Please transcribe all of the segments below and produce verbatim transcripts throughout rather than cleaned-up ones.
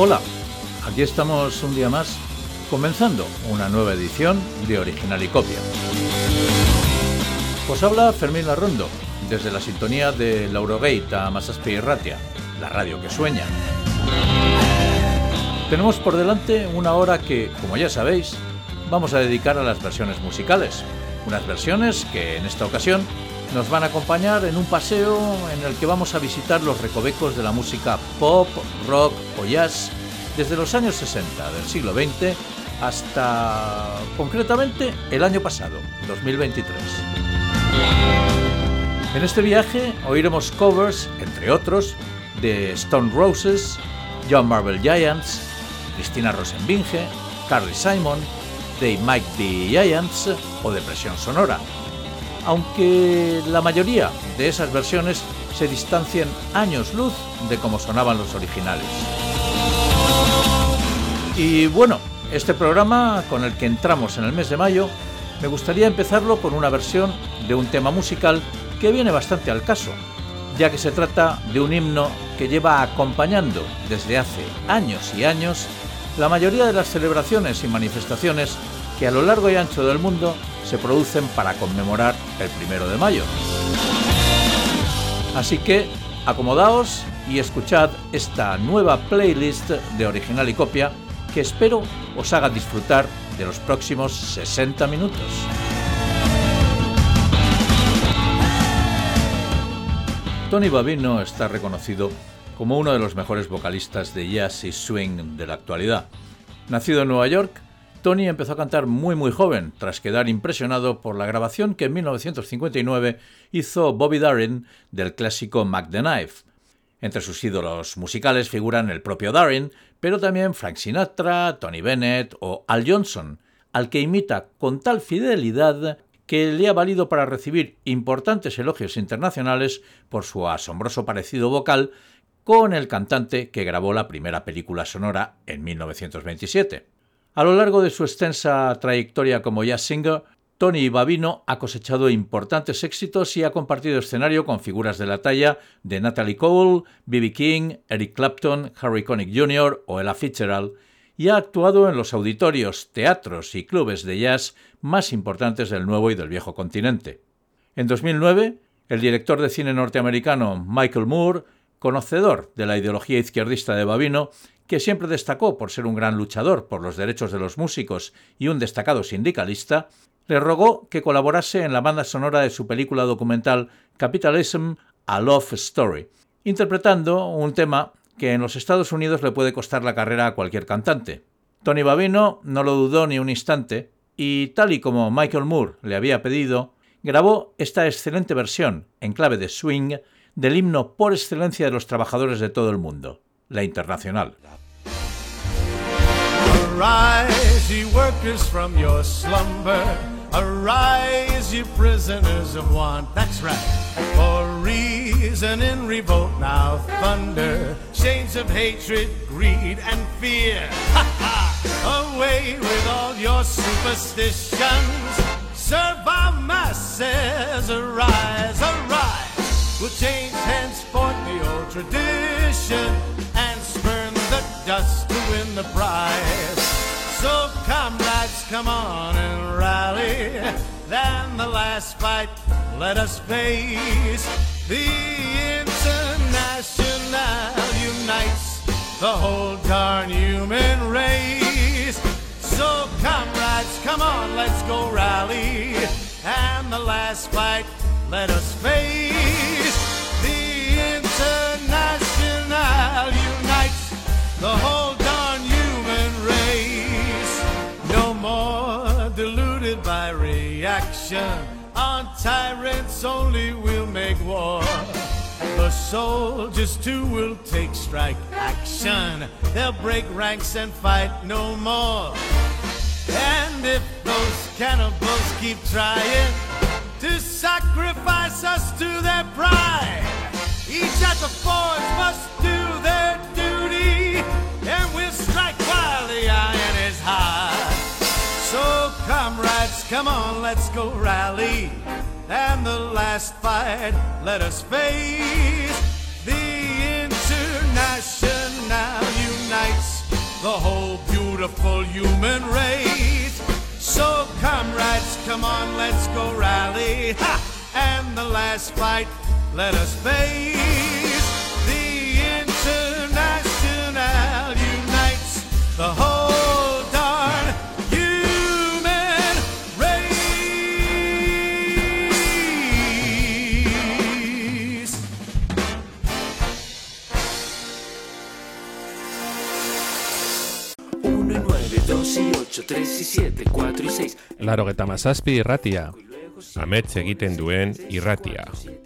Hola, aquí estamos un día más, comenzando una nueva edición de Original y Copia. Os habla Fermín Larrondo, desde la sintonía de Laurogate a Masaspe y Ratia, la radio que sueña. Tenemos por delante una hora que, como ya sabéis, vamos a dedicar a las versiones musicales. Unas versiones que en esta ocasión nos van a acompañar en un paseo en el que vamos a visitar los recovecos de la música pop, rock o jazz desde los años sesenta del siglo veinte hasta, concretamente, el año pasado, dos mil veintitrés. En este viaje oiremos covers, entre otros, de Stone Roses, John Marvel Giants, Cristina Rosenbinge, Carly Simon, The Mike D. Giants o Depresión Sonora, aunque la mayoría de esas versiones se distancian años luz de cómo sonaban los originales. Y bueno, este programa con el que entramos en el mes de mayo, me gustaría empezarlo con una versión de un tema musical que viene bastante al caso, ya que se trata de un himno que lleva acompañando desde hace años y años la mayoría de las celebraciones y manifestaciones que a lo largo y ancho del mundo se producen para conmemorar el primero de mayo. Así que acomodaos y escuchad esta nueva playlist de Original y Copia que espero os haga disfrutar de los próximos sesenta minutos. Tony Bavino está reconocido como uno de los mejores vocalistas de jazz y swing de la actualidad. Nacido en Nueva York, Tony empezó a cantar muy muy joven, tras quedar impresionado por la grabación que en mil novecientos cincuenta y nueve hizo Bobby Darin del clásico Mac the Knife. Entre sus ídolos musicales figuran el propio Darin, pero también Frank Sinatra, Tony Bennett o Al Johnson, al que imita con tal fidelidad que le ha valido para recibir importantes elogios internacionales por su asombroso parecido vocal con el cantante que grabó la primera película sonora en mil novecientos veintisiete. A lo largo de su extensa trayectoria como jazz singer, Tony Bavino ha cosechado importantes éxitos y ha compartido escenario con figuras de la talla de Natalie Cole, B B King, Eric Clapton, Harry Connick junior o Ella Fitzgerald, y ha actuado en los auditorios, teatros y clubes de jazz más importantes del nuevo y del viejo continente. En dos mil nueve, el director de cine norteamericano Michael Moore, conocedor de la ideología izquierdista de Bavino, que siempre destacó por ser un gran luchador por los derechos de los músicos y un destacado sindicalista, le rogó que colaborase en la banda sonora de su película documental Capitalism: A Love Story, interpretando un tema que en los Estados Unidos le puede costar la carrera a cualquier cantante. Tony Bavino no lo dudó ni un instante y, tal y como Michael Moore le había pedido, grabó esta excelente versión, en clave de swing, del himno por excelencia de los trabajadores de todo el mundo, la Internacional. Arise, ye workers, from your slumber. Arise, ye prisoners of want. That's right. For reason in revolt now thunder. Chains of hatred, greed, and fear. Ha ha! Away with all your superstitions. Serve our masses. Arise, arise. We'll change henceforth the old tradition and spurn the dust to win the prize. So comrades, come on and rally. Then the last fight let us face. The International unites the whole darn human race. So comrades, come on, let's go rally. And the last fight let us face. The International unites the whole darn human race. No more deluded by reaction. On tyrants only we'll make war. The soldiers too will take strike action. They'll break ranks and fight no more. And if those cannibals keep trying to sacrifice us to their pride, each at the forge must do their duty, and we'll strike while the iron is hot. So comrades, come on, let's go rally, and the last fight let us face. The International unites Come on, let's go rally. Ha! And the last fight, let us face. The International unites the whole darn human race. uno y nueve, dos y ocho, tres y siete, cuatro y seis. Larogeita mazazpi irratia. Amets egiten duen irratia.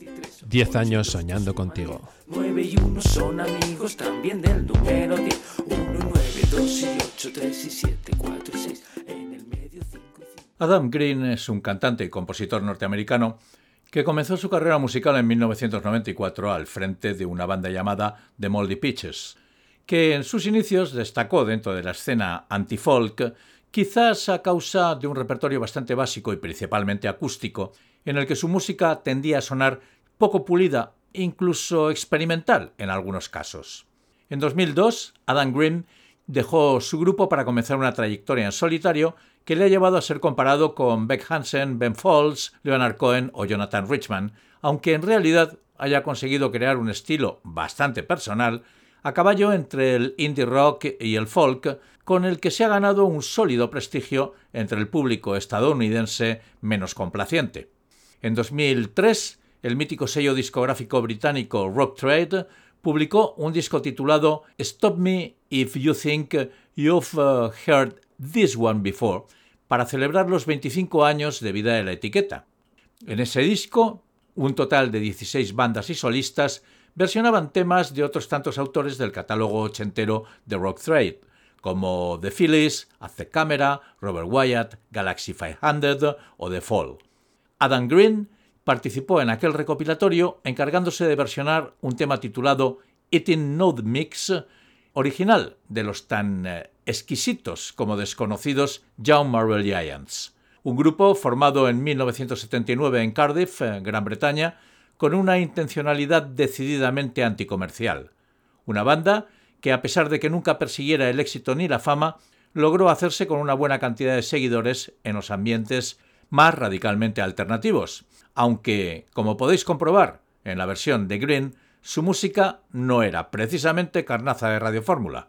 Diez años soñando contigo. nueve y uno son amigos también del número diez. uno y nueve, dos y ocho, tres y siete, cuatro y seis. En el medio cinco y cinco. Adam Green es un cantante y compositor norteamericano que comenzó su carrera musical en mil novecientos noventa y cuatro al frente de una banda llamada The Moldy Peaches, que en sus inicios destacó dentro de la escena anti-folk, quizás a causa de un repertorio bastante básico y principalmente acústico, en el que su música tendía a sonar poco pulida, incluso experimental en algunos casos. En dos mil dos, Adam Green dejó su grupo para comenzar una trayectoria en solitario que le ha llevado a ser comparado con Beck Hansen, Ben Folds, Leonard Cohen o Jonathan Richman, aunque en realidad haya conseguido crear un estilo bastante personal a caballo entre el indie rock y el folk, con el que se ha ganado un sólido prestigio entre el público estadounidense menos complaciente. En dos mil tres, el mítico sello discográfico británico Rock Trade publicó un disco titulado Stop Me If You Think You've uh, Heard This One Before, para celebrar los veinticinco años de vida de la etiqueta. En ese disco, un total de dieciséis bandas y solistas versionaban temas de otros tantos autores del catálogo ochentero de Rock Trade, como The Phillies, Az the Camera, Robert Wyatt, Galaxy quinientos o The Fall. Adam Green participó en aquel recopilatorio encargándose de versionar un tema titulado Eating Note Mix, original de los tan eh, exquisitos como desconocidos Young Marvel Giants, un grupo formado en mil novecientos setenta y nueve en Cardiff, eh, Gran Bretaña, con una intencionalidad decididamente anticomercial. Una banda que, a pesar de que nunca persiguiera el éxito ni la fama, logró hacerse con una buena cantidad de seguidores en los ambientes más radicalmente alternativos, aunque, como podéis comprobar en la versión de Green, su música no era precisamente carnaza de radiofórmula.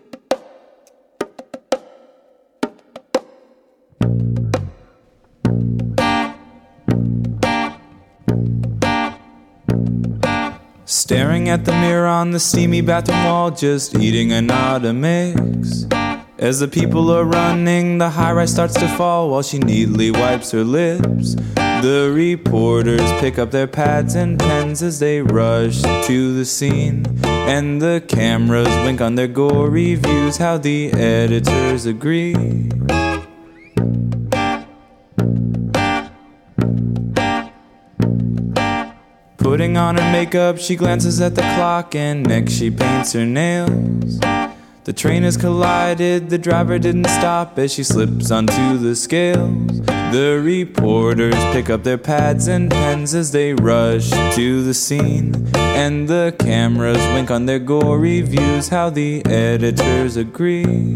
Staring at the mirror on the steamy bathroom wall, just eating an Automix. As the people are running, the high-rise starts to fall while she neatly wipes her lips. The reporters pick up their pads and pens as they rush to the scene, and the cameras wink on their gory views, how the editors agree. Putting on her makeup, she glances at the clock, and next she paints her nails. The train has collided, the driver didn't stop as she slips onto the scales. The reporters pick up their pads and pens as they rush to the scene, and the cameras wink on their gory views, how the editors agree.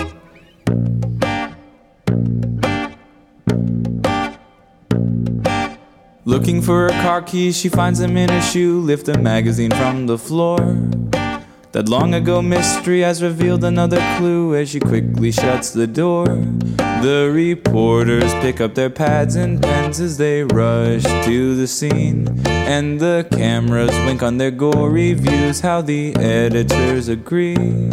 Looking for her car keys, she finds them in her shoe, lift a magazine from the floor. That long ago mystery has revealed another clue as she quickly shuts the door. The reporters pick up their pads and pens as they rush to the scene, and the cameras wink on their gory views, how the editors agree.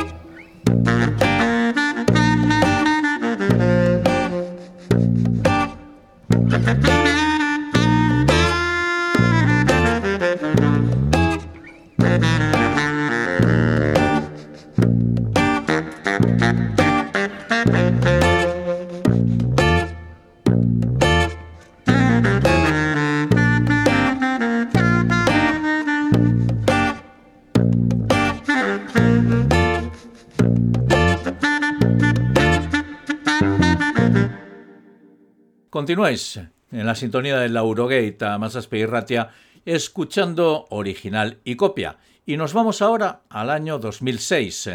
Continuáis en la sintonía de la Eurogaita Mazazpi Irratia escuchando original y copia. Y nos vamos ahora al año dos mil seis,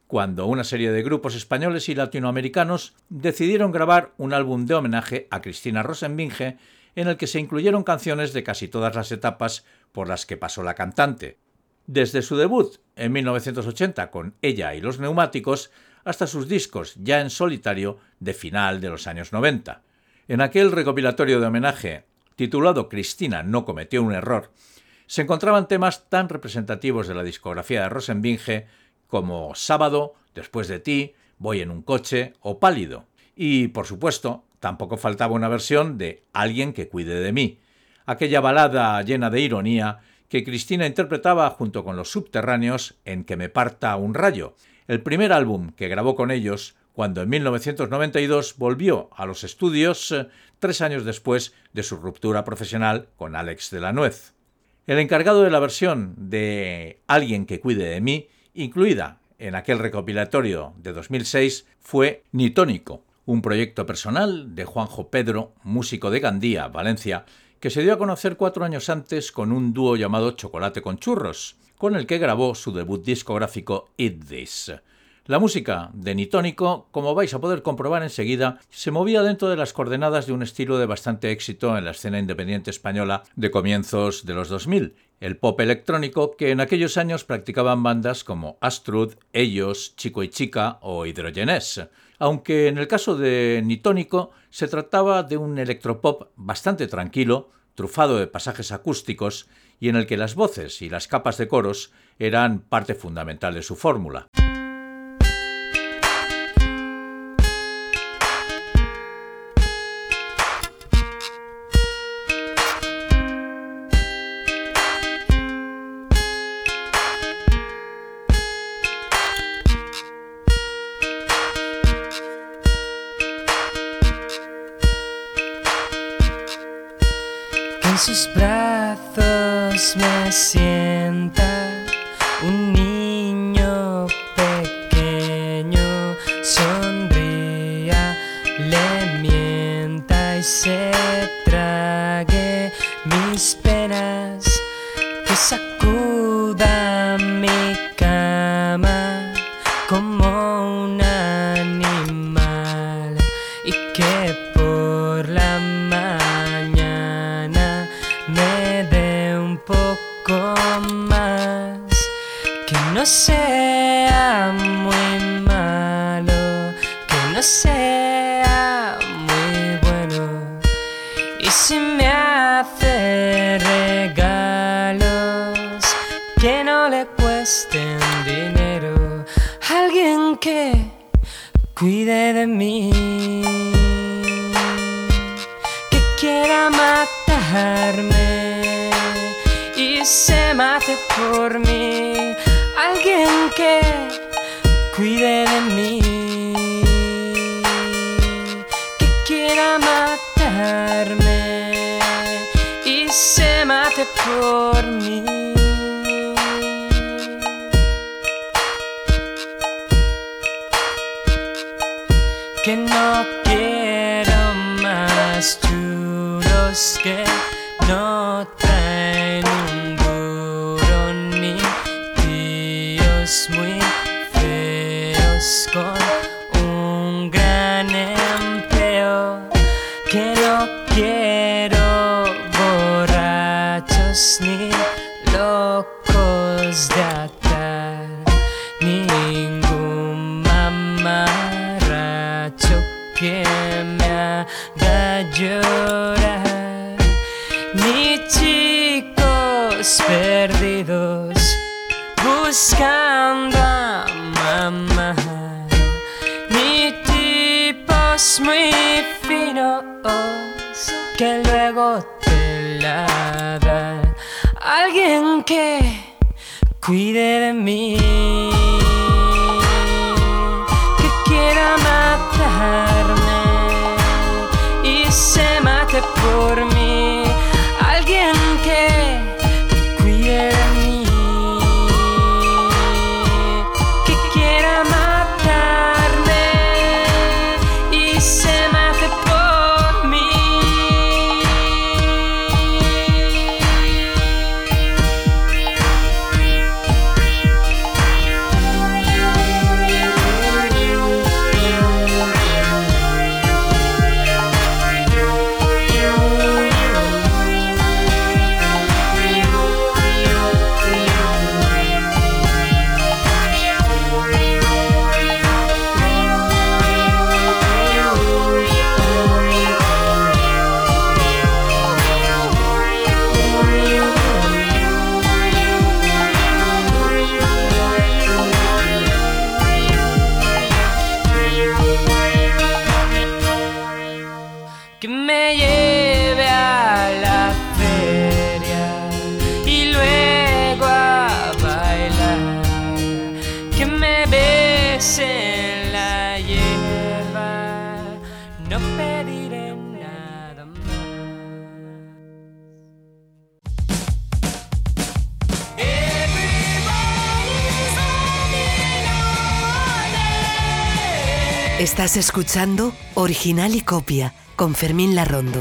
cuando una serie de grupos españoles y latinoamericanos decidieron grabar un álbum de homenaje a Cristina Rosenvinge en el que se incluyeron canciones de casi todas las etapas por las que pasó la cantante. Desde su debut en mil novecientos ochenta con Ella y los Neumáticos hasta sus discos ya en solitario de final de los años noventa. En aquel recopilatorio de homenaje titulado Cristina no cometió un error, se encontraban temas tan representativos de la discografía de Rosenvinge como Sábado, Después de ti, Voy en un coche o Pálido. Y, por supuesto, tampoco faltaba una versión de Alguien que cuide de mí, aquella balada llena de ironía que Cristina interpretaba junto con Los Subterráneos en Que me parta un rayo, el primer álbum que grabó con ellos cuando en mil novecientos noventa y dos volvió a los estudios eh, tres años después de su ruptura profesional con Alex de la Nuez. El encargado de la versión de Alguien que cuide de mí, incluida en aquel recopilatorio de dos mil seis, fue Nitónico, un proyecto personal de Juanjo Pedro, músico de Gandía, Valencia, que se dio a conocer cuatro años antes con un dúo llamado Chocolate con Churros, con el que grabó su debut discográfico Eat This. La música de Nitónico, como vais a poder comprobar enseguida, se movía dentro de las coordenadas de un estilo de bastante éxito en la escena independiente española de comienzos de los dos mil, el pop electrónico que en aquellos años practicaban bandas como Astrud, Ellos, Chico y Chica o Hidrogenés, aunque en el caso de Nitónico se trataba de un electropop bastante tranquilo, trufado de pasajes acústicos y en el que las voces y las capas de coros eran parte fundamental de su fórmula. En sus brazos me sienta un niño pequeño, sonría, le mienta y se trague mis penas, que sacuda mi cama como un animal y que por la mañana me dé un poco más, que no sea muy malo, que no sea muy bueno, y si me hace regalos que no le cuesten dinero, alguien que cuide de mí, que quiera matarme y se mate por mí, alguien que cuide de mí, que quiera matarme y se mate por mí. Que no quiero más churros que no traen un duro, ni tíos muy feos con un gran empleo, que no quiero borrachos ni locos de atar, ningún mamarracho que me haga llorar, ni chicos perdidos buscando a mamá, ni tipos muy finos que luego te la dan, alguien que cuide de mí, que quiera matarme y se mate por mí, alguien que cuide de mí, que quiera matarme y se mate por mí. Estás escuchando Original y Copia con Fermín Larrondo.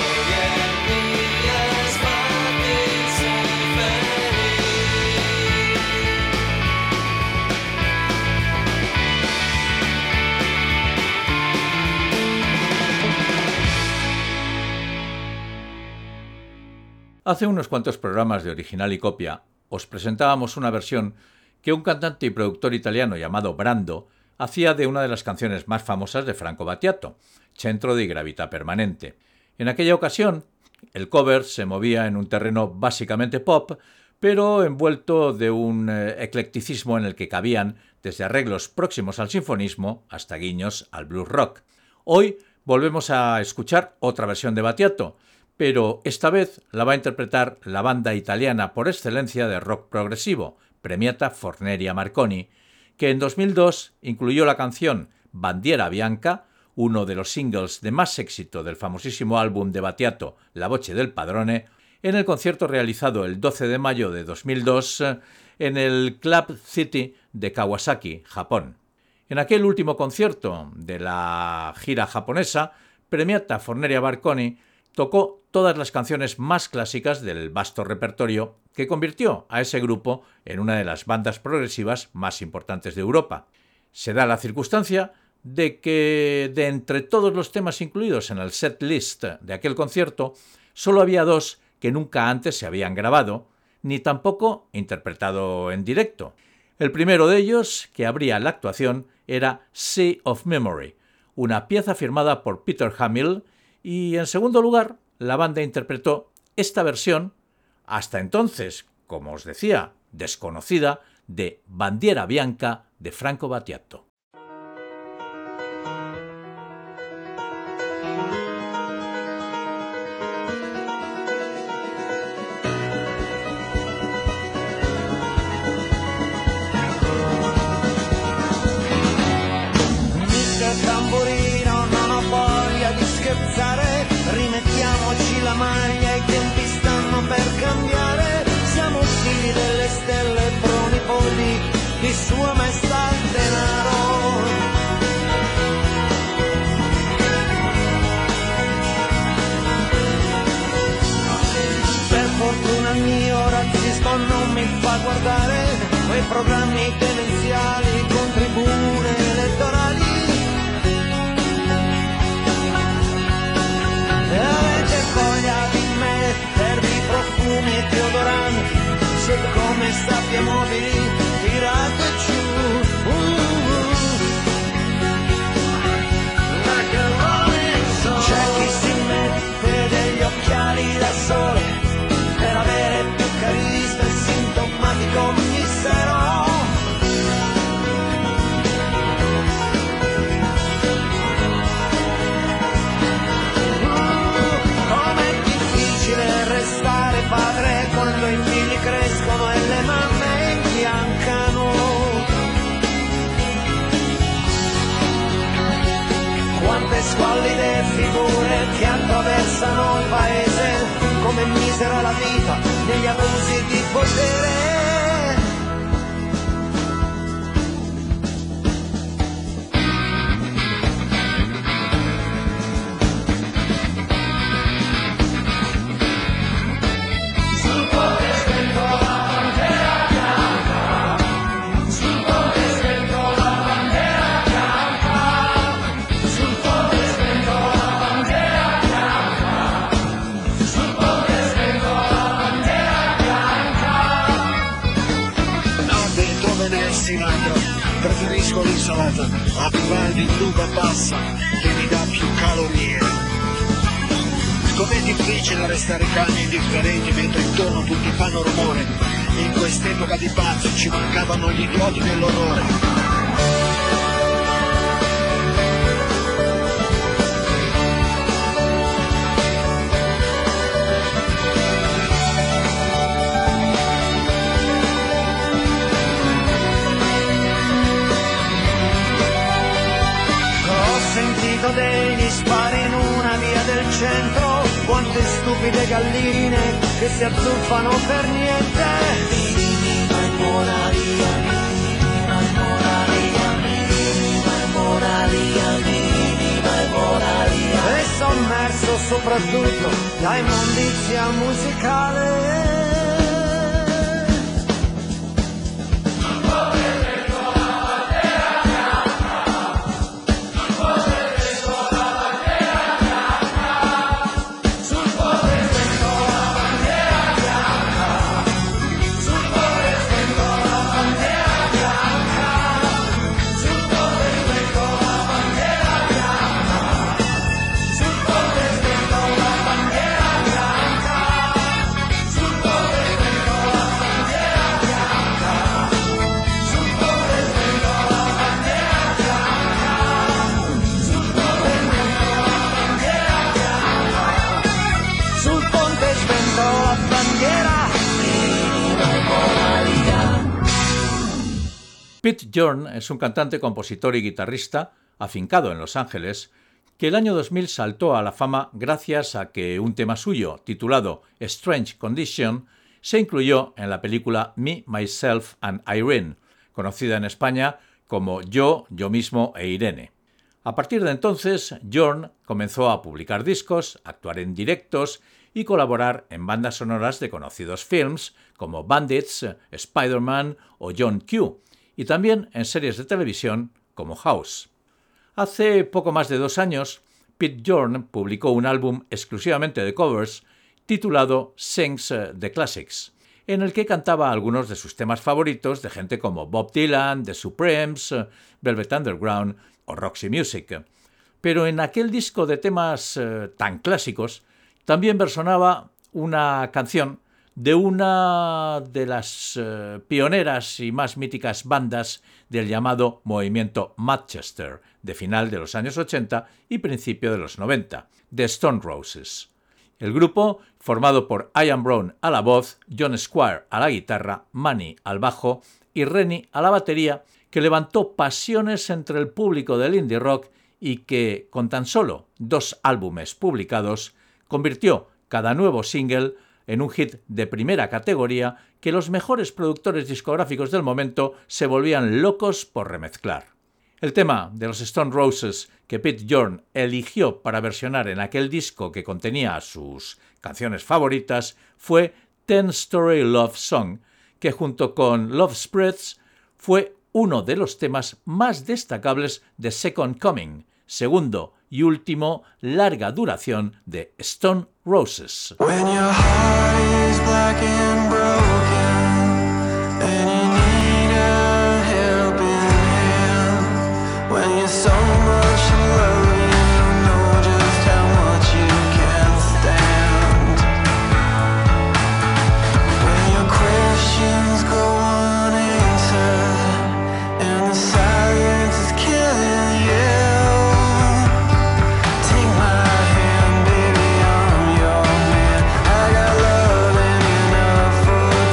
Hace unos cuantos programas de Original y Copia os presentábamos una versión que un cantante y productor italiano llamado Brando hacía de una de las canciones más famosas de Franco Battiato, Centro di Gravità Permanente. En aquella ocasión, el cover se movía en un terreno básicamente pop, pero envuelto de un eh, eclecticismo en el que cabían desde arreglos próximos al sinfonismo hasta guiños al blues rock. Hoy volvemos a escuchar otra versión de Battiato, pero esta vez la va a interpretar la banda italiana por excelencia de rock progresivo, Premiata Forneria Marconi, que en dos mil dos incluyó la canción Bandiera Bianca, uno de los singles de más éxito del famosísimo álbum de Battiato, La Voce del Padrone, en el concierto realizado el doce de mayo de dos mil dos en el Club City de Kawasaki, Japón. En aquel último concierto de la gira japonesa, Premiata Forneria Marconi tocó todas las canciones más clásicas del vasto repertorio que convirtió a ese grupo en una de las bandas progresivas más importantes de Europa. Se da la circunstancia de que de entre todos los temas incluidos en el set list de aquel concierto, solo había dos que nunca antes se habían grabado, ni tampoco interpretado en directo. El primero de ellos, que abría la actuación, era Sea of Memory, una pieza firmada por Peter Hamill, y en segundo lugar, la banda interpretó esta versión, hasta entonces, como os decía, desconocida, de Bandiera Bianca de Franco Battiato. Rimettiamoci la maglia, i tempi stanno per cambiare, siamo figli delle stelle, pronipoti di Sua Maestà il denaro. Per fortuna il mio razzismo non mi fa guardare quei programmi demenziali con tribune elettorali. E avete voglia di mettervi profumi e deodoranti, siccome state mobili tirate giù. Uh, uh. C'è chi si mette degli occhiali da sole per avere più carisma e sintomatico mistero. Padre quando i figli crescono e le mamme imbiancano. Quante squallide figure che attraversano il paese, come misera la vita negli abusi di potere. Preferisco l'insalata a Vivaldi in lunga bassa che mi dà più calorie. Com'è difficile restare calmi e indifferenti mentre intorno tutti fanno rumore, e in quest'epoca di pazzi ci mancavano gli idioti dell'orrore. Degli spari in una via del centro, quante stupide galline che si azzuffano per niente. Minima moralia, minima moralia, minima moralia. soprattutto da immondizia musicale. Pete Yorn es un cantante, compositor y guitarrista afincado en Los Ángeles que el año dos mil saltó a la fama gracias a que un tema suyo, titulado Strange Condition, se incluyó en la película Me, Myself and Irene, conocida en España como Yo, Yo mismo e Irene. A partir de entonces, Yorn comenzó a publicar discos, actuar en directos y colaborar en bandas sonoras de conocidos films como Bandits, Spider-Man o John Q, y también en series de televisión como House. Hace poco más de dos años, Pete Yorn publicó un álbum exclusivamente de covers titulado Sings the Classics, en el que cantaba algunos de sus temas favoritos de gente como Bob Dylan, The Supremes, Velvet Underground o Roxy Music. Pero en aquel disco de temas eh, tan clásicos, también versionaba una canción de una de las eh, pioneras y más míticas bandas del llamado movimiento Manchester, de final de los años ochenta y principio de los noventa, The Stone Roses. El grupo, formado por Ian Brown a la voz, John Squire a la guitarra, Manny al bajo y Rennie a la batería, que levantó pasiones entre el público del indie rock y que, con tan solo dos álbumes publicados, convirtió cada nuevo single en un hit de primera categoría que los mejores productores discográficos del momento se volvían locos por remezclar. El tema de los Stone Roses que Pete Yorn eligió para versionar en aquel disco que contenía sus canciones favoritas fue Ten Story Love Song, que junto con Love Spreads fue uno de los temas más destacables de Second Coming, segundo y último larga duración de Stone Roses. When your heart is black and broken and you need a helping hand, when you're so much in love you don't know just how much you can stand, when your questions go unanswered and the silence is killing you. For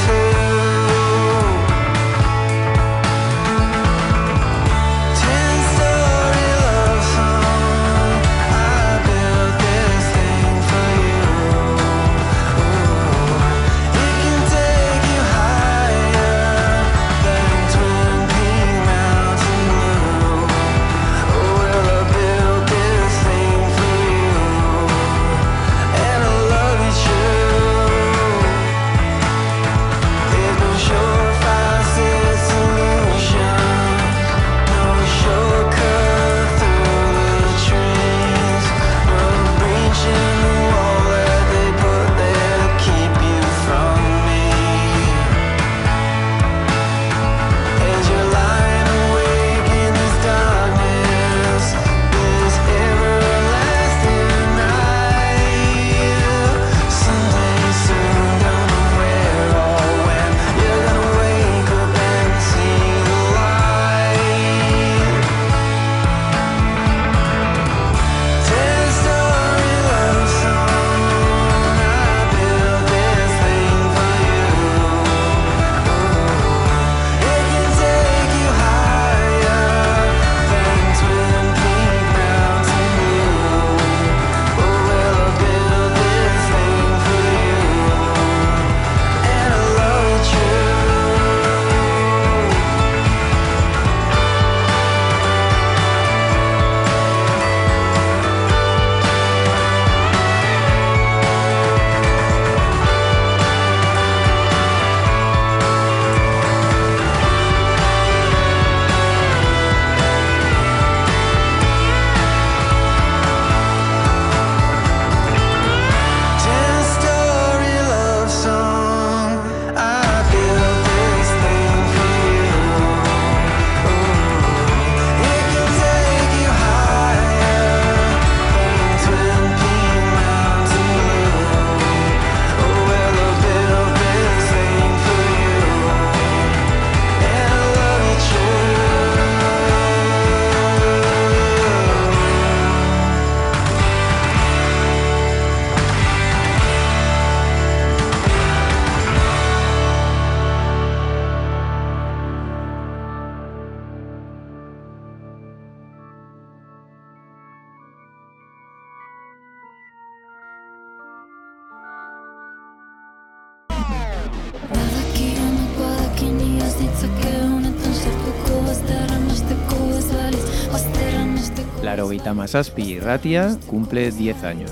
Laurogeita Hamazazpi Irratia cumple diez años.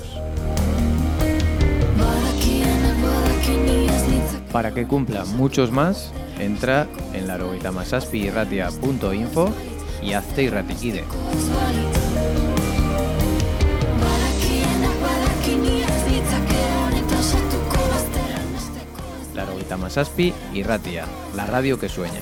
Para que cumpla muchos más, entra en laurogeita hamazazpi irratia punto info y hazte irratikide. Laurogeita Hamazazpi Irratia, la radio que sueña.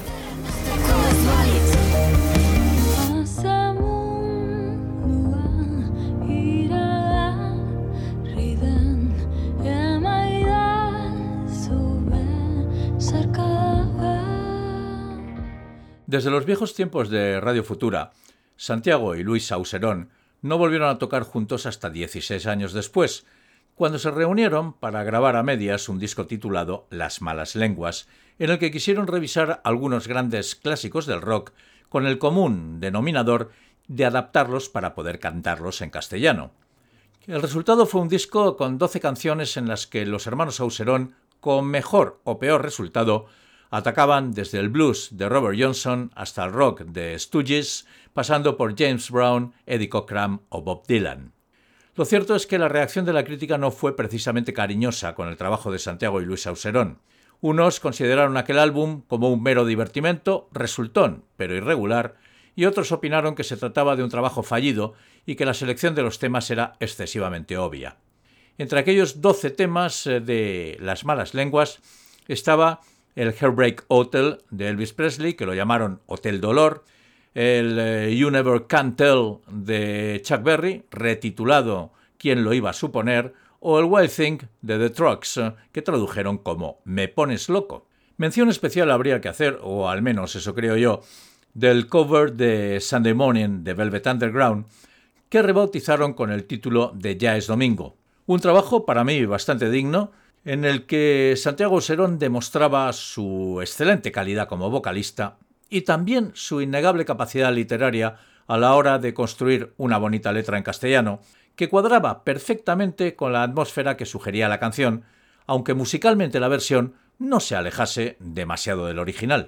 Desde los viejos tiempos de Radio Futura, Santiago y Luis Auserón no volvieron a tocar juntos hasta dieciséis años después, cuando se reunieron para grabar a medias un disco titulado Las malas lenguas, en el que quisieron revisar algunos grandes clásicos del rock con el común denominador de adaptarlos para poder cantarlos en castellano. El resultado fue un disco con doce canciones en las que los hermanos Auserón, con mejor o peor resultado, atacaban desde el blues de Robert Johnson hasta el rock de Stooges, pasando por James Brown, Eddie Cochran o Bob Dylan. Lo cierto es que la reacción de la crítica no fue precisamente cariñosa con el trabajo de Santiago y Luis Auserón. Unos consideraron aquel álbum como un mero divertimento, resultón, pero irregular, y otros opinaron que se trataba de un trabajo fallido y que la selección de los temas era excesivamente obvia. Entre aquellos doce temas de Las malas lenguas estaba el Heartbreak Hotel de Elvis Presley, que lo llamaron Hotel Dolor, el eh, You Never Can Tell de Chuck Berry, retitulado ¿Quién lo iba a suponer?, o el Wild Thing de The Trucks, que tradujeron como Me pones loco. Mención especial habría que hacer, o al menos eso creo yo, del cover de Sunday Morning de Velvet Underground, que rebautizaron con el título de Ya es domingo. Un trabajo para mí bastante digno, en el que Santiago Auserón demostraba su excelente calidad como vocalista y también su innegable capacidad literaria a la hora de construir una bonita letra en castellano, que cuadraba perfectamente con la atmósfera que sugería la canción, aunque musicalmente la versión no se alejase demasiado del original.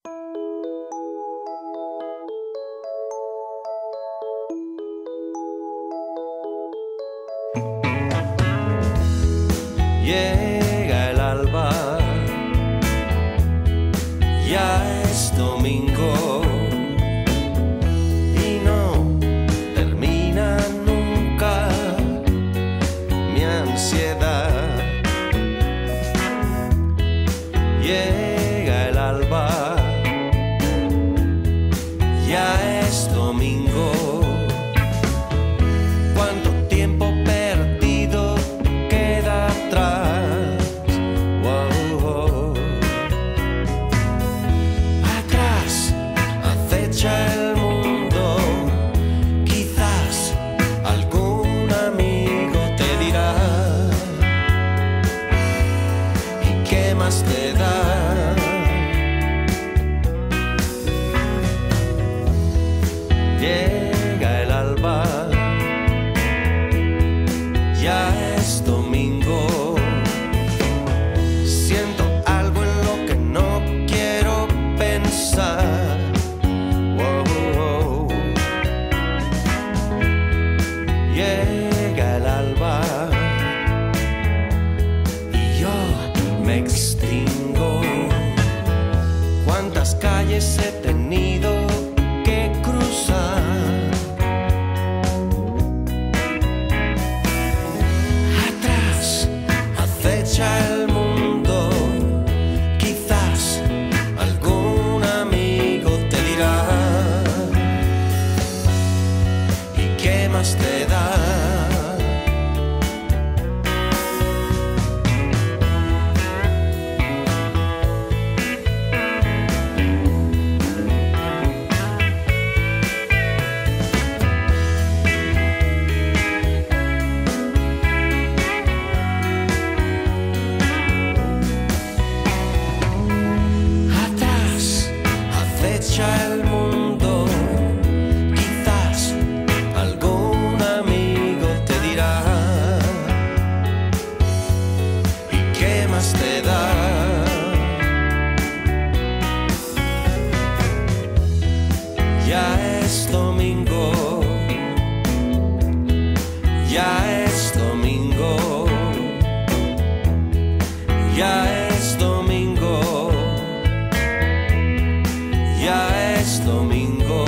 Llega el alba, ya es domingo y no termina nunca mi ansiedad. Llega el alba, ya es domingo. ¿Cuánto tiempo perdido queda atrás? El mundo, quizás algún amigo te dirá, ¿y qué más te da? Llega el alba, ya es domingo, siento algo en lo que no quiero pensar. Llega el alba y yo me extingo. ¿Cuántas calles he tenido que cruzar? Atrás acecha el mundo, quizás algún amigo te dirá, ¿y qué más te da? Atrás acecha el mundo, quizás algún amigo te dirá, ¿y qué más te da? Ya es domingo, Ya es domingo, ya es domingo, ya es domingo.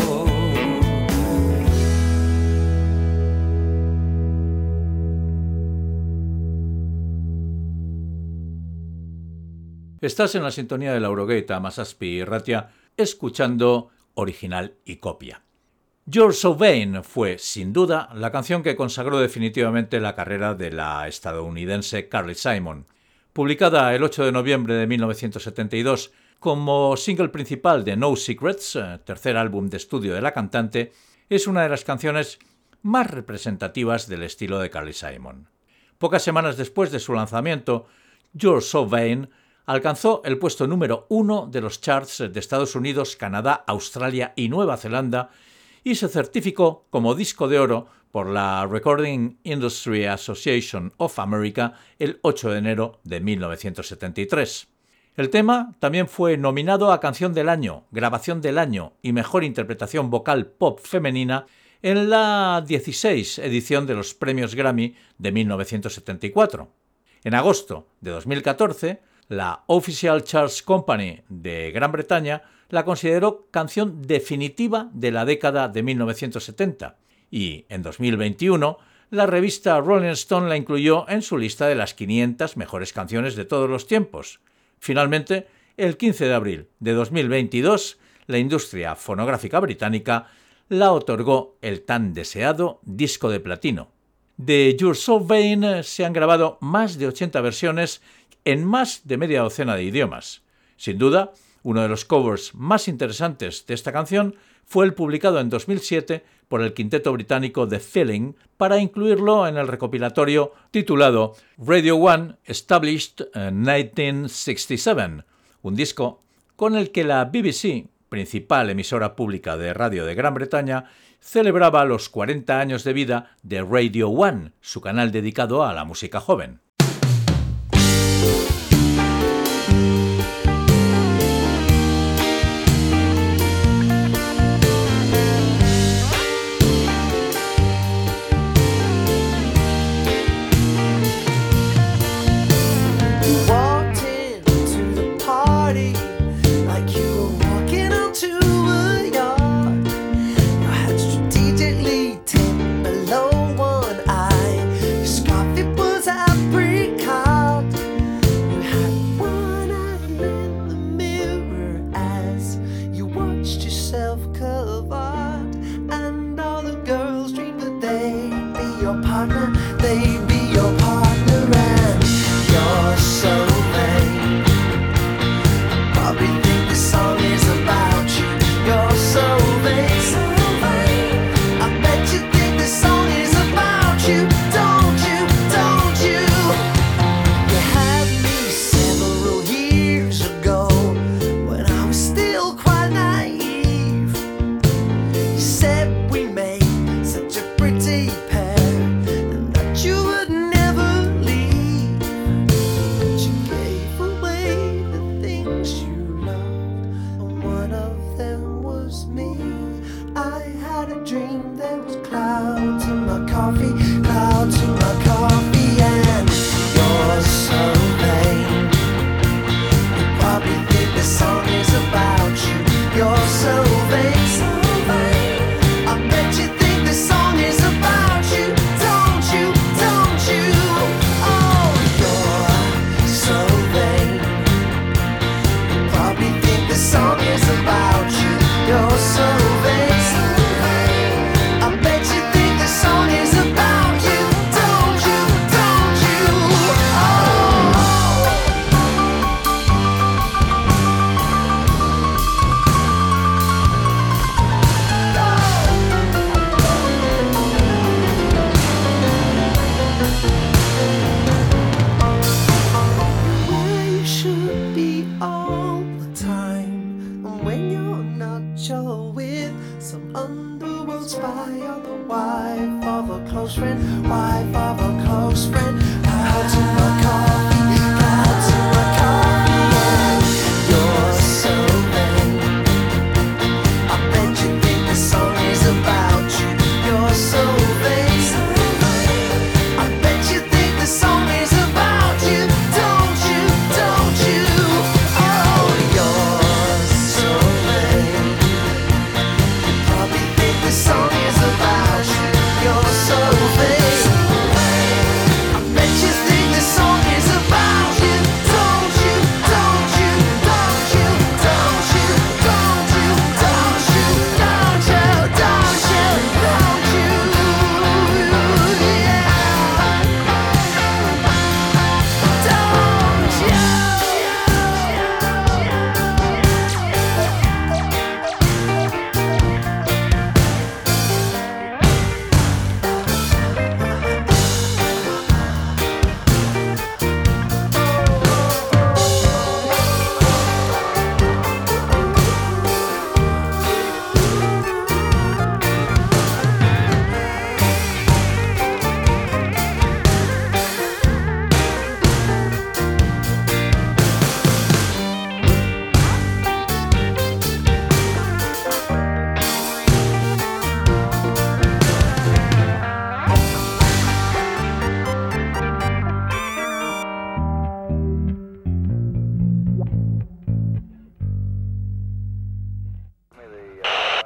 Estás en la sintonía de la Eurogaita, Masaspi y Ratia, escuchando Original y Copia. You're So Vain fue, sin duda, la canción que consagró definitivamente la carrera de la estadounidense Carly Simon. Publicada el ocho de noviembre de mil novecientos setenta y dos como single principal de No Secrets, tercer álbum de estudio de la cantante, es una de las canciones más representativas del estilo de Carly Simon. Pocas semanas después de su lanzamiento, You're So Vain alcanzó el puesto número uno de los charts de Estados Unidos, Canadá, Australia y Nueva Zelanda y se certificó como disco de oro por la Recording Industry Association of America el ocho de enero de mil novecientos setenta y tres. El tema también fue nominado a Canción del Año, Grabación del Año y Mejor Interpretación Vocal Pop Femenina en la dieciséis edición de los Premios Grammy de mil novecientos setenta y cuatro. En agosto de dos mil catorce, la Official Charts Company de Gran Bretaña la consideró canción definitiva de la década de mil novecientos setenta y, en dos mil veintiuno, la revista Rolling Stone la incluyó en su lista de las quinientas mejores canciones de todos los tiempos. Finalmente, el quince de abril de dos mil veintidós, la industria fonográfica británica la otorgó el tan deseado disco de platino. De You're So Vain se han grabado más de ochenta versiones en más de media docena de idiomas. Sin duda, uno de los covers más interesantes de esta canción fue el publicado en dos mil siete por el quinteto británico The Feeling para incluirlo en el recopilatorio titulado Radio One Established in nineteen sixty-seven, un disco con el que la B B C, principal emisora pública de radio de Gran Bretaña, celebraba los cuarenta años de vida de Radio One, su canal dedicado a la música joven.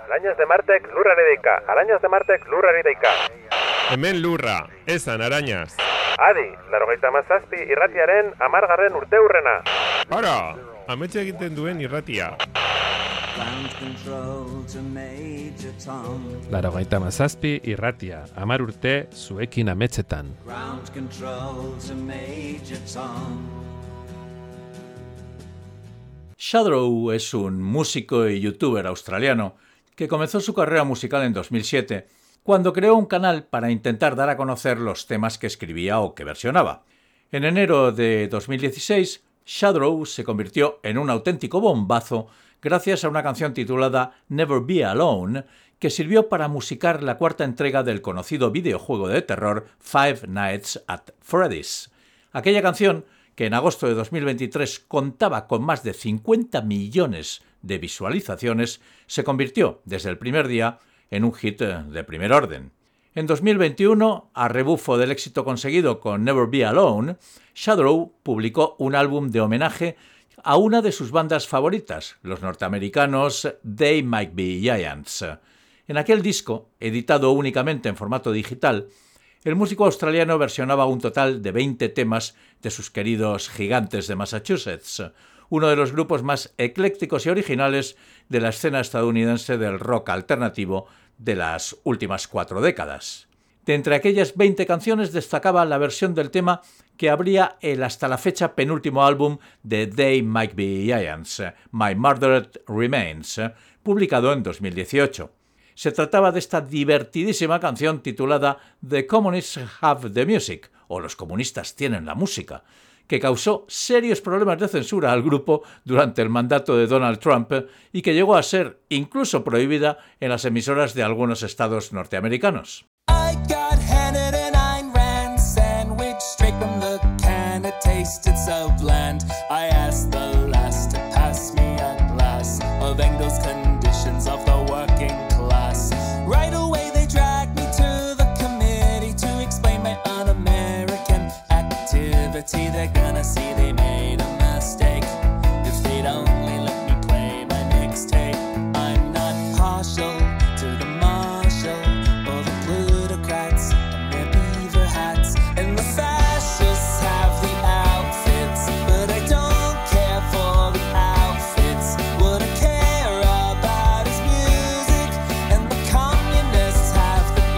Arañas de Martek lurraredeika, arañas de Martek lurraredeika. Hemen lurra, esan arañas. Adi, larogeita mazazpi irratiaren amargarren urte hurrena. Ara, ametxe egiten duen irratia. Larogeita mazazpi irratia, amar urte zuekin ametxetan. Shadrow es un músico y youtuber australiano que comenzó su carrera musical en dos mil siete, cuando creó un canal para intentar dar a conocer los temas que escribía o que versionaba. En enero de dos mil dieciséis, Shadrow se convirtió en un auténtico bombazo gracias a una canción titulada Never Be Alone, que sirvió para musicar la cuarta entrega del conocido videojuego de terror Five Nights at Freddy's. Aquella canción, que en agosto de dos mil veintitrés contaba con más de cincuenta millones de visualizaciones, se convirtió desde el primer día en un hit de primer orden. En dos mil veintiuno, a rebufo del éxito conseguido con Never Be Alone, Shadrow publicó un álbum de homenaje a una de sus bandas favoritas, los norteamericanos They Might Be Giants. En aquel disco, editado únicamente en formato digital, el músico australiano versionaba un total de veinte temas de sus queridos Gigantes de Massachusetts, uno de los grupos más eclécticos y originales de la escena estadounidense del rock alternativo de las últimas cuatro décadas. De entre aquellas veinte canciones destacaba la versión del tema que abría el hasta la fecha penúltimo álbum de They Might Be Giants, My Murdered Remains, publicado en dos mil dieciocho. Se trataba de esta divertidísima canción titulada The Communists Have the Music, o Los comunistas tienen la música, que causó serios problemas de censura al grupo durante el mandato de Donald Trump y que llegó a ser incluso prohibida en las emisoras de algunos estados norteamericanos. I got handed an Ayn Rand sandwich straight from the can. It tasted so bland. I asked the lass to pass me a glass of Engels' Conditions of the Working Class. Right away they dragged me to the committee to explain my un-American activity. They're gonna see they made a mistake if they'd only let me play my mixtape. I'm not partial to the marshal or the plutocrats and their beaver hats. And the fascists have the outfits, but I don't care for the outfits. What I care about is music, and the communists have the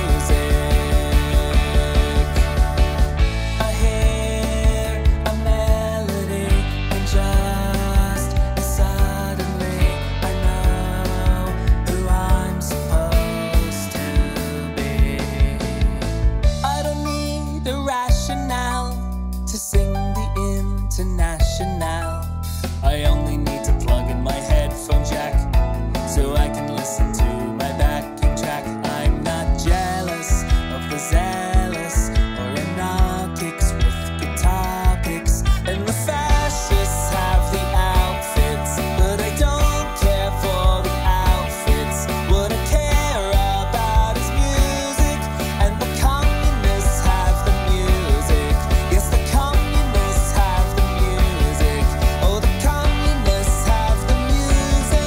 music. I hear a melody and just suddenly I know who I'm supposed to be. I don't need a rationale to sing the International. I only need to plug in my headphone jack so I can listen to my backing track. I'm not jealous of the zealous or anarchics with guitar picks. And the fascists have the outfits, but I don't care for the outfits. What I care about is music, and the communists have the music. Yes, the communists have the music. Oh, the communists have the music.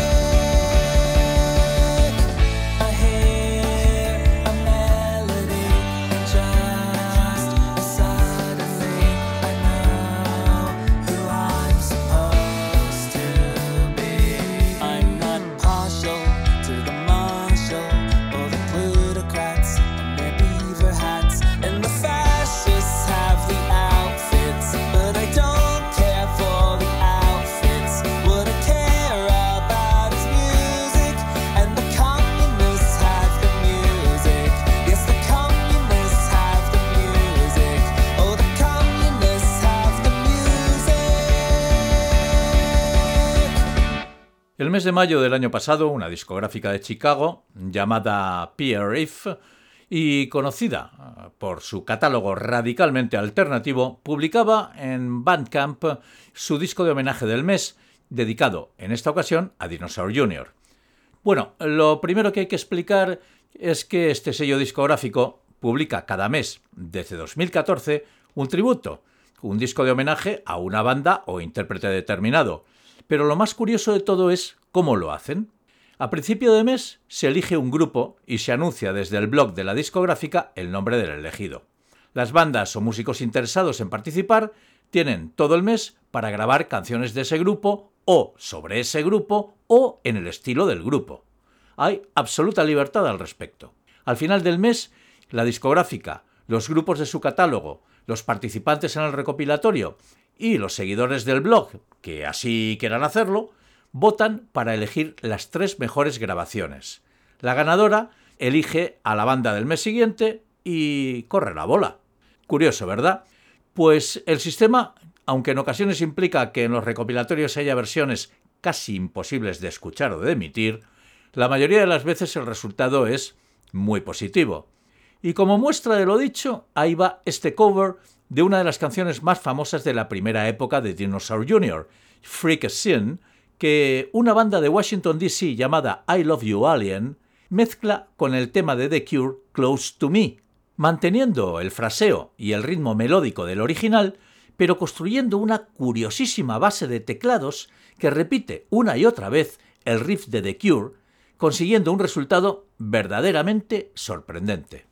I hear a melody and just suddenly I know who I'm supposed to be. I'm not partial to the marshal or the plutocrats and their beaver hats. And the fascists have the outfits, but I don't care for the outfits. What I care about is music, and the communists have the music. Yes, the communists have the music. Oh, the communists have the music. El mes de mayo del año pasado, una discográfica de Chicago llamada P R F y conocida por su catálogo radicalmente alternativo, publicaba en Bandcamp su disco de homenaje del mes, dedicado en esta ocasión a Dinosaur junior Bueno, lo primero que hay que explicar es que este sello discográfico publica cada mes, desde dos mil catorce, un tributo, un disco de homenaje a una banda o intérprete determinado. Pero lo más curioso de todo es cómo lo hacen. A principio de mes se elige un grupo y se anuncia desde el blog de la discográfica el nombre del elegido. Las bandas o músicos interesados en participar tienen todo el mes para grabar canciones de ese grupo o sobre ese grupo o en el estilo del grupo. Hay absoluta libertad al respecto. Al final del mes, la discográfica, los grupos de su catálogo, los participantes en el recopilatorio y los seguidores del blog, que así quieran hacerlo, votan para elegir las tres mejores grabaciones. La ganadora elige a la banda del mes siguiente y corre la bola. Curioso, ¿verdad? Pues el sistema, aunque en ocasiones implica que en los recopilatorios haya versiones casi imposibles de escuchar o de emitir, la mayoría de las veces el resultado es muy positivo. Y como muestra de lo dicho, ahí va este cover de una de las canciones más famosas de la primera época de Dinosaur junior, Freak Sin, que una banda de Washington D C llamada I Love You Alien mezcla con el tema de The Cure Close to Me, manteniendo el fraseo y el ritmo melódico del original, pero construyendo una curiosísima base de teclados que repite una y otra vez el riff de The Cure, consiguiendo un resultado verdaderamente sorprendente.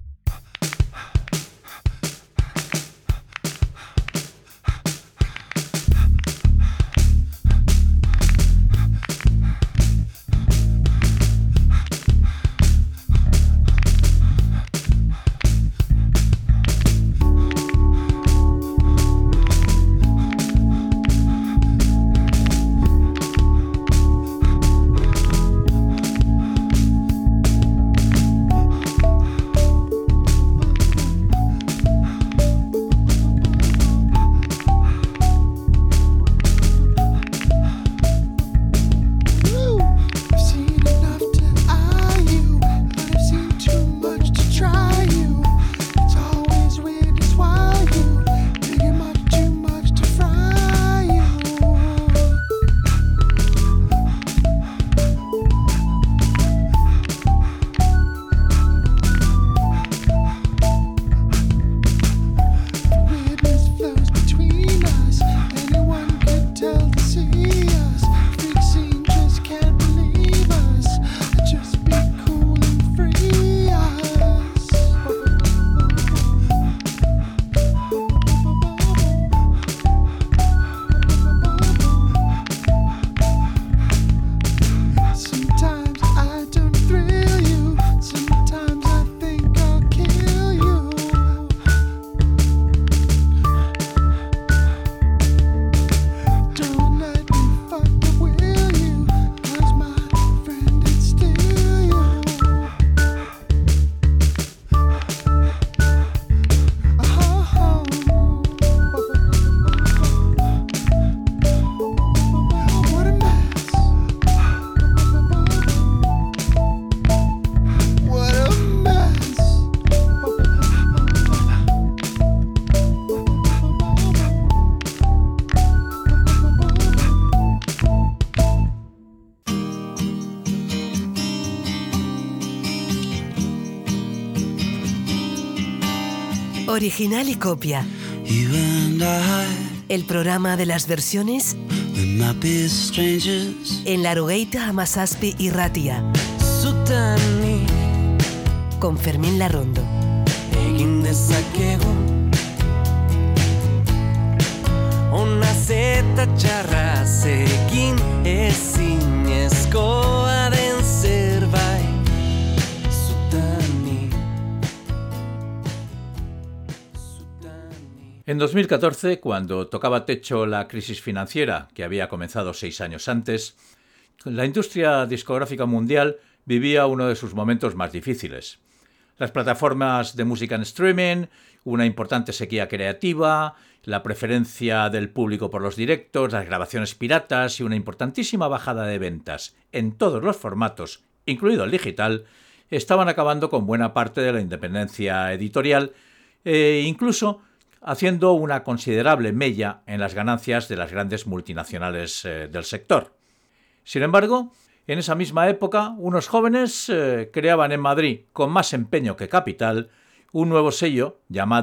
Original y copia. El programa de las versiones en Laurogeita Hamazazpi Irratia. Con Fermín Larrondo. Egin dezakegu ona zeta txarra zegin ezinezkoa den zerbait zutani. En dos mil catorce, cuando tocaba techo la crisis financiera que había comenzado seis años antes, la industria discográfica mundial vivía uno de sus momentos más difíciles. Las plataformas de música en streaming, una importante sequía creativa, la preferencia del público por los directos, las grabaciones piratas y una importantísima bajada de ventas en todos los formatos, incluido el digital, estaban acabando con buena parte de la independencia editorial e incluso haciendo una considerable mella en las ganancias de las grandes multinacionales eh, del sector. Sin embargo, en esa misma época, unos jóvenes eh, creaban en Madrid, con más empeño que capital, un nuevo sello llamado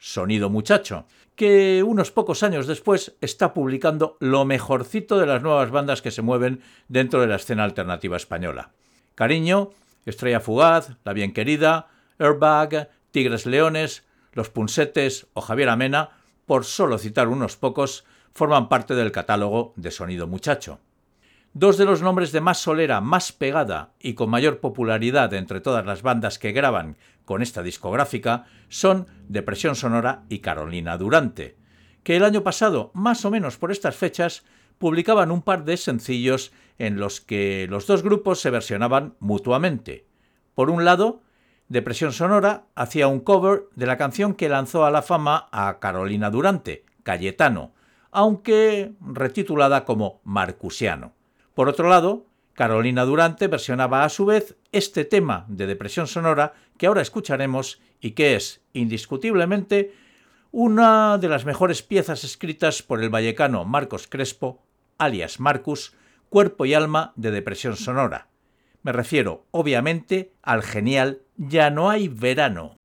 Sonido Muchacho, que unos pocos años después está publicando lo mejorcito de las nuevas bandas que se mueven dentro de la escena alternativa española. Cariño, Estrella Fugaz, La Bien Querida, Airbag, Tigres Leones, Los Punsetes o Javier Amena, por solo citar unos pocos, forman parte del catálogo de Sonido Muchacho. Dos de los nombres de más solera, más pegada y con mayor popularidad entre todas las bandas que graban con esta discográfica son Depresión Sonora y Carolina Durante, que el año pasado, más o menos por estas fechas, publicaban un par de sencillos en los que los dos grupos se versionaban mutuamente. Por un lado, Depresión Sonora hacía un cover de la canción que lanzó a la fama a Carolina Durante, Cayetano, aunque retitulada como Marcusiano. Por otro lado, Carolina Durante versionaba a su vez este tema de Depresión Sonora que ahora escucharemos y que es, indiscutiblemente, una de las mejores piezas escritas por el vallecano Marcos Crespo, alias Marcus, cuerpo y alma de Depresión Sonora. Me refiero, obviamente, al genial Ya no hay verano.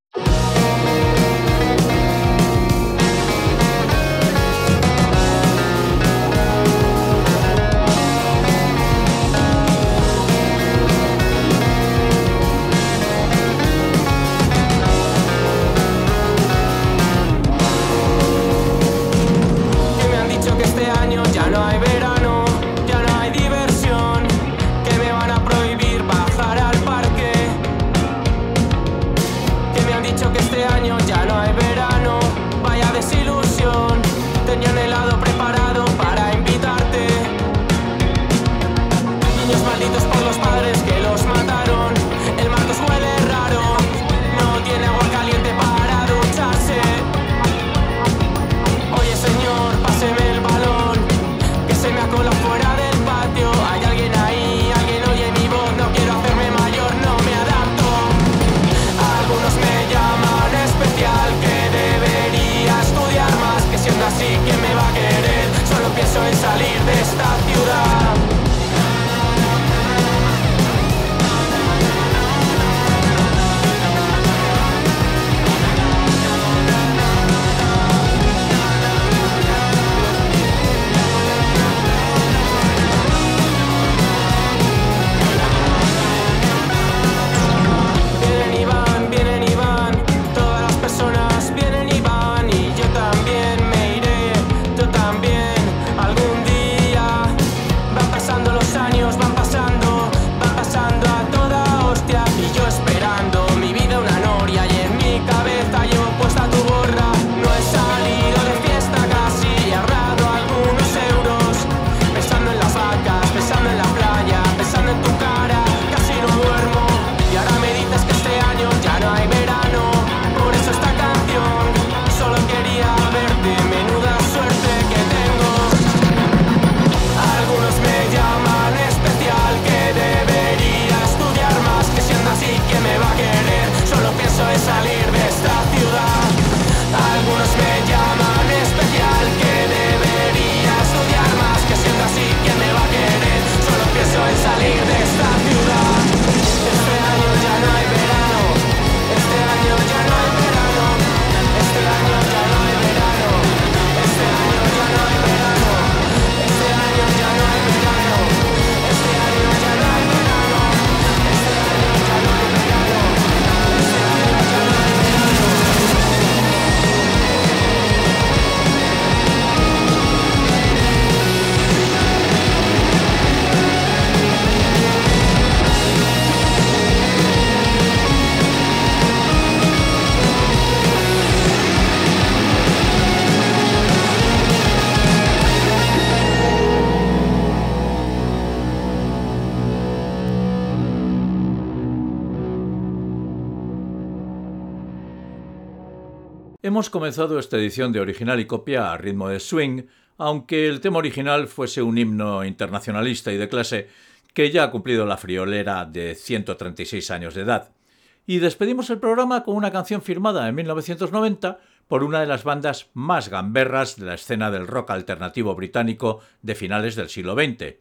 Hemos comenzado esta edición de Original y Copia a ritmo de swing, aunque el tema original fuese un himno internacionalista y de clase que ya ha cumplido la friolera de ciento treinta y seis años de edad. Y despedimos el programa con una canción firmada en mil novecientos noventa por una de las bandas más gamberras de la escena del rock alternativo británico de finales del siglo veinte,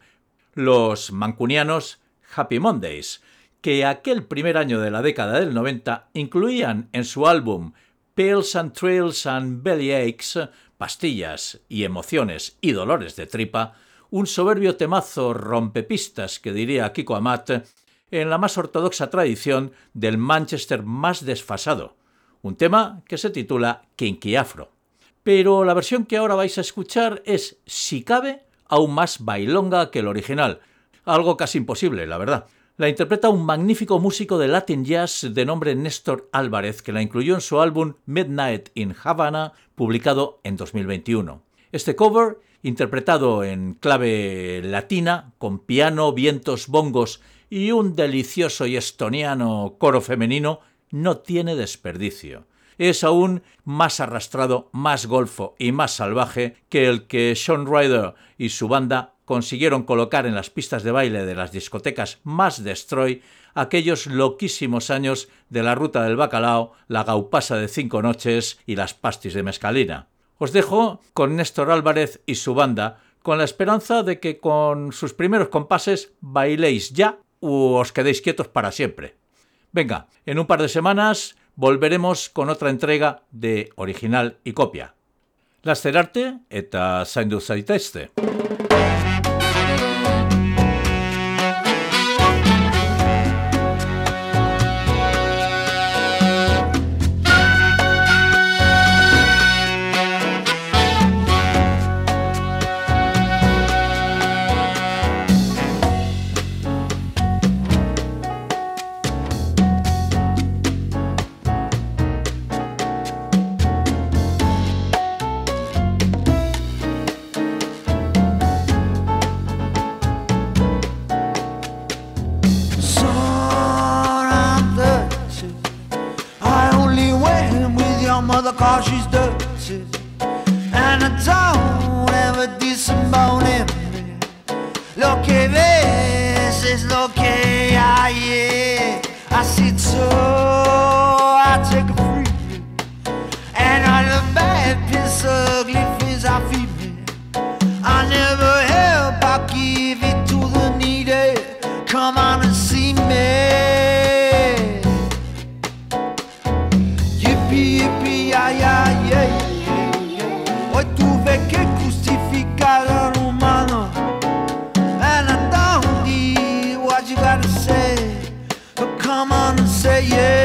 los mancunianos Happy Mondays, que aquel primer año de la década del noventa incluían en su álbum Pills and Thrills and Bellyaches, pastillas y emociones y dolores de tripa, un soberbio temazo rompepistas que diría Kiko Amat, en la más ortodoxa tradición del Manchester más desfasado, un tema que se titula Kinky Afro. Pero la versión que ahora vais a escuchar es, si cabe, aún más bailonga que el original, algo casi imposible, la verdad. La interpreta un magnífico músico de Latin Jazz de nombre Néstor Álvarez, que la incluyó en su álbum Midnight in Havana, publicado en dos mil veintiuno. Este cover, interpretado en clave latina, con piano, vientos, bongos y un delicioso y estoniano coro femenino, no tiene desperdicio. Es aún más arrastrado, más golfo y más salvaje que el que Shaun Ryder y su banda consiguieron colocar en las pistas de baile de las discotecas más destroy aquellos loquísimos años de la Ruta del Bacalao, la Gaupasa de Cinco Noches y las pastis de mescalina. Os dejo con Néstor Álvarez y su banda, con la esperanza de que con sus primeros compases bailéis ya u os quedéis quietos para siempre. Venga, en un par de semanas volveremos con otra entrega de Original y Copia. Laster arte eta zaindu zaitezte. Cause she's dirty, and I don't ever disembowel me. Lo que ves es lo que hay, yeah. I see it, so I take a free, and all the bad piss ugly things I feed me, I never help, I give it to the needy. Come on and see me. Yippee, yippee, ay, ay, ay. Hoy tuve que crucificar al humano, and I don't need what you gotta say, but come on and say yeah.